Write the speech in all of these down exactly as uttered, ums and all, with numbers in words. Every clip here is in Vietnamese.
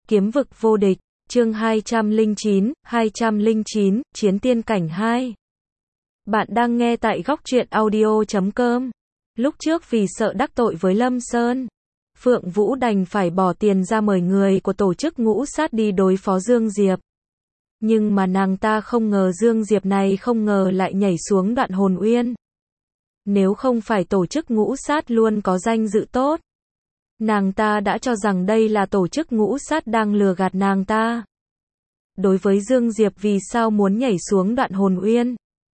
Kiếm vực vô địch, chương hai trăm lẻ chín, hai trăm lẻ chín, Chiến tiên cảnh hai. Bạn đang nghe tại góc truyện audio chấm com. Lúc trước vì sợ đắc tội với Lâm Sơn, Phượng Vũ đành phải bỏ tiền ra mời người của tổ chức ngũ sát đi đối phó Dương Diệp. Nhưng mà nàng ta không ngờ Dương Diệp này không ngờ lại nhảy xuống Đoạn Hồn Uyên. Nếu không phải tổ chức ngũ sát luôn có danh dự tốt, nàng ta đã cho rằng đây là tổ chức ngũ sát đang lừa gạt nàng ta. Đối với Dương Diệp vì sao muốn nhảy xuống Đoạn Hồn Uyên,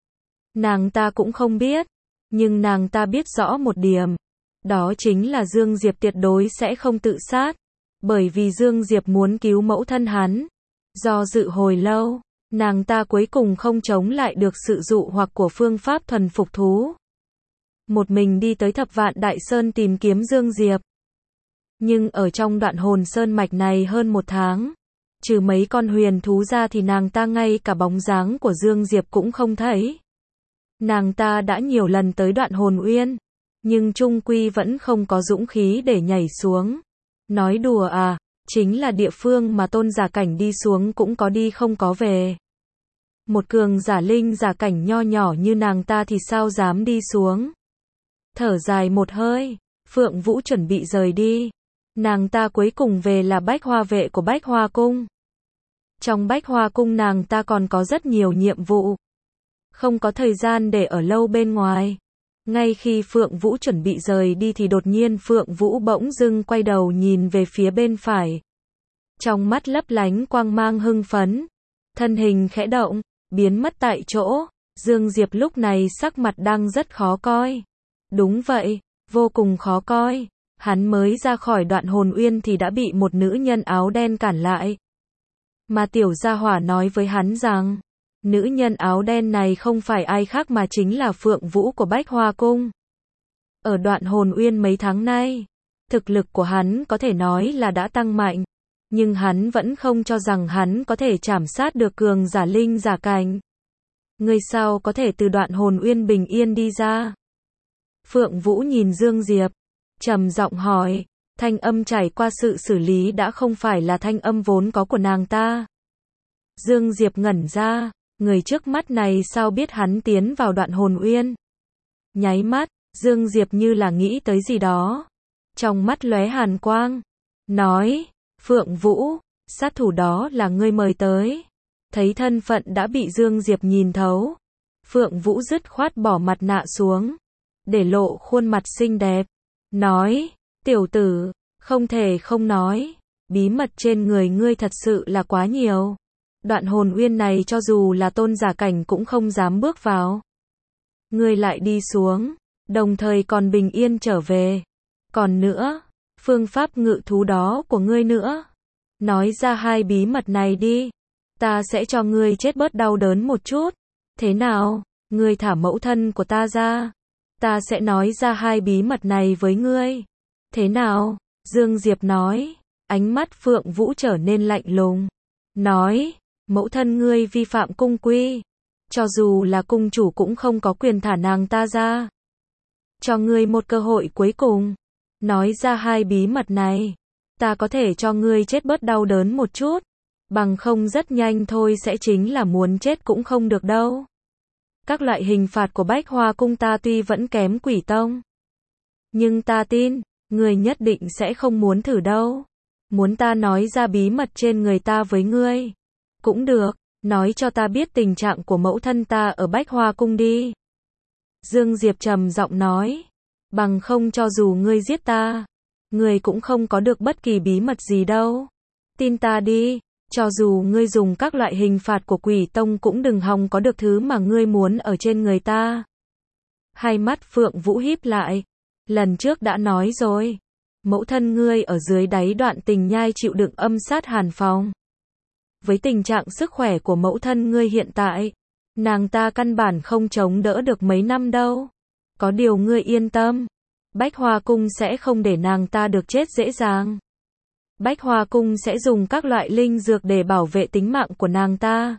nàng ta cũng không biết, nhưng nàng ta biết rõ một điểm, đó chính là Dương Diệp tuyệt đối sẽ không tự sát, bởi vì Dương Diệp muốn cứu mẫu thân hắn. Do dự hồi lâu, nàng ta cuối cùng không chống lại được sự dụ hoặc của phương pháp thuần phục thú. Một mình đi tới Thập Vạn Đại Sơn tìm kiếm Dương Diệp. Nhưng ở trong Đoạn Hồn Sơn mạch này hơn một tháng, trừ mấy con huyền thú ra thì nàng ta ngay cả bóng dáng của Dương Diệp cũng không thấy. Nàng ta đã nhiều lần tới Đoạn Hồn Uyên, nhưng chung quy vẫn không có dũng khí để nhảy xuống. Nói đùa à, chính là địa phương mà tôn giả cảnh đi xuống cũng có đi không có về. Một cường giả linh giả cảnh nho nhỏ như nàng ta thì sao dám đi xuống. Thở dài một hơi, Phượng Vũ chuẩn bị rời đi. Nàng ta cuối cùng về là Bách Hoa vệ của Bách Hoa cung. Trong Bách Hoa cung nàng ta còn có rất nhiều nhiệm vụ, không có thời gian để ở lâu bên ngoài. Ngay khi Phượng Vũ chuẩn bị rời đi thì đột nhiên Phượng Vũ bỗng dưng quay đầu nhìn về phía bên phải. Trong mắt lấp lánh quang mang hưng phấn, thân hình khẽ động, biến mất tại chỗ. Dương Diệp lúc này sắc mặt đang rất khó coi. Đúng vậy, vô cùng khó coi. Hắn mới ra khỏi Đoạn Hồn Uyên thì đã bị một nữ nhân áo đen cản lại. Mà tiểu gia hỏa nói với hắn rằng, nữ nhân áo đen này không phải ai khác mà chính là Phượng Vũ của Bách Hoa cung. Ở Đoạn Hồn Uyên mấy tháng nay, thực lực của hắn có thể nói là đã tăng mạnh, nhưng hắn vẫn không cho rằng hắn có thể trảm sát được cường giả linh giả cảnh. Người sao có thể từ Đoạn Hồn Uyên bình yên đi ra? Phượng Vũ nhìn Dương Diệp, trầm giọng hỏi, thanh âm trải qua sự xử lý đã không phải là thanh âm vốn có của nàng ta. Dương Diệp ngẩn ra, người trước mắt này sao biết hắn tiến vào Đoạn Hồn Uyên? Nháy mắt, Dương Diệp như là nghĩ tới gì đó, trong mắt lóe hàn quang, nói, Phượng Vũ, sát thủ đó là ngươi mời tới. Thấy thân phận đã bị Dương Diệp nhìn thấu, Phượng Vũ dứt khoát bỏ mặt nạ xuống, để lộ khuôn mặt xinh đẹp, nói, tiểu tử, không thể không nói, bí mật trên người ngươi thật sự là quá nhiều. Đoạn Hồn Uyên này cho dù là tôn giả cảnh cũng không dám bước vào. Ngươi lại đi xuống, đồng thời còn bình yên trở về. Còn nữa, phương pháp ngự thú đó của ngươi nữa. Nói ra hai bí mật này đi, ta sẽ cho ngươi chết bớt đau đớn một chút. Thế nào, ngươi thả mẫu thân của ta ra, ta sẽ nói ra hai bí mật này với ngươi. Thế nào? Dương Diệp nói, ánh mắt Phượng Vũ trở nên lạnh lùng. Nói, mẫu thân ngươi vi phạm cung quy, cho dù là cung chủ cũng không có quyền thả nàng ta ra. Cho ngươi một cơ hội cuối cùng, nói ra hai bí mật này, ta có thể cho ngươi chết bớt đau đớn một chút, bằng không rất nhanh thôi sẽ chính là muốn chết cũng không được đâu. Các loại hình phạt của Bách Hoa cung ta tuy vẫn kém Quỷ tông, nhưng ta tin, ngươi nhất định sẽ không muốn thử đâu. Muốn ta nói ra bí mật trên người ta với ngươi? Cũng được, nói cho ta biết tình trạng của mẫu thân ta ở Bách Hoa cung đi. Dương Diệp trầm giọng nói, bằng không cho dù ngươi giết ta, ngươi cũng không có được bất kỳ bí mật gì đâu. Tin ta đi, cho dù ngươi dùng các loại hình phạt của Quỷ tông cũng đừng hòng có được thứ mà ngươi muốn ở trên người ta. Hai mắt Phượng Vũ híp lại, lần trước đã nói rồi, mẫu thân ngươi ở dưới đáy Đoạn Tình Nhai chịu đựng âm sát hàn phòng. Với tình trạng sức khỏe của mẫu thân ngươi hiện tại, nàng ta căn bản không chống đỡ được mấy năm đâu. Có điều ngươi yên tâm, Bách Hoa cung sẽ không để nàng ta được chết dễ dàng. Bách Hoa cung sẽ dùng các loại linh dược để bảo vệ tính mạng của nàng ta,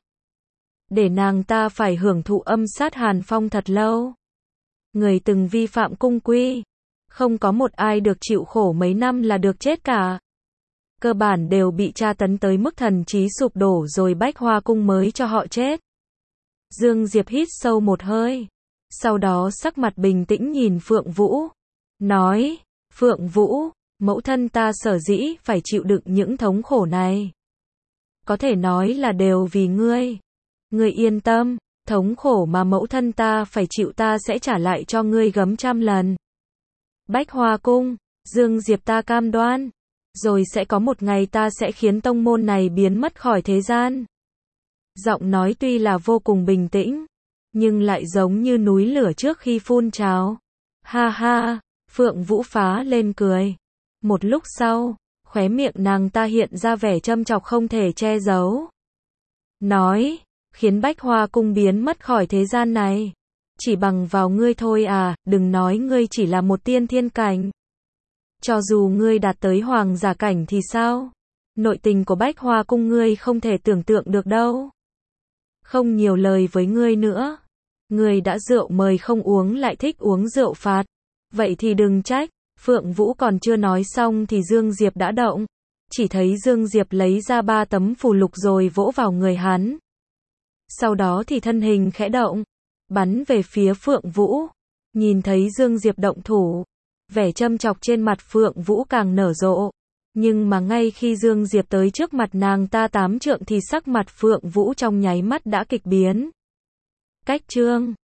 để nàng ta phải hưởng thụ âm sát hàn phong thật lâu. Người từng vi phạm cung quy, không có một ai được chịu khổ mấy năm là được chết cả. cơ bản đều bị tra tấn tới mức thần trí sụp đổ rồi Bách Hoa Cung mới cho họ chết. Dương Diệp hít sâu một hơi, sau đó sắc mặt bình tĩnh nhìn Phượng Vũ, nói, Phượng Vũ, mẫu thân ta sở dĩ phải chịu đựng những thống khổ này. Có thể nói là đều vì ngươi. Ngươi yên tâm, thống khổ mà mẫu thân ta phải chịu ta sẽ trả lại cho ngươi gấp trăm lần. Bách Hoa Cung, Dương Diệp ta cam đoan, rồi sẽ có một ngày ta sẽ khiến tông môn này biến mất khỏi thế gian. Giọng nói tuy là vô cùng bình tĩnh, nhưng lại giống như núi lửa trước khi phun trào. Ha ha, Phượng Vũ phá lên cười. Một lúc sau, khóe miệng nàng ta hiện ra vẻ châm chọc không thể che giấu. Nói, khiến Bách Hoa Cung biến mất khỏi thế gian này. Chỉ bằng vào ngươi thôi à, đừng nói ngươi chỉ là một tiên thiên cảnh. Cho dù ngươi đạt tới hoàng giả cảnh thì sao? Nội tình của Bách Hoa Cung ngươi không thể tưởng tượng được đâu. Không nhiều lời với ngươi nữa. Ngươi đã rượu mời không uống lại thích uống rượu phạt. Vậy thì đừng trách. Phượng Vũ còn chưa nói xong thì Dương Diệp đã động. Chỉ thấy Dương Diệp lấy ra ba tấm phù lục rồi vỗ vào người hắn. Sau đó thì thân hình khẽ động, bắn về phía Phượng Vũ. Nhìn thấy Dương Diệp động thủ, vẻ châm chọc trên mặt Phượng Vũ càng nở rộ. Nhưng mà ngay khi Dương Diệp tới trước mặt nàng ta tám trượng thì sắc mặt Phượng Vũ trong nháy mắt đã kịch biến. Cách chương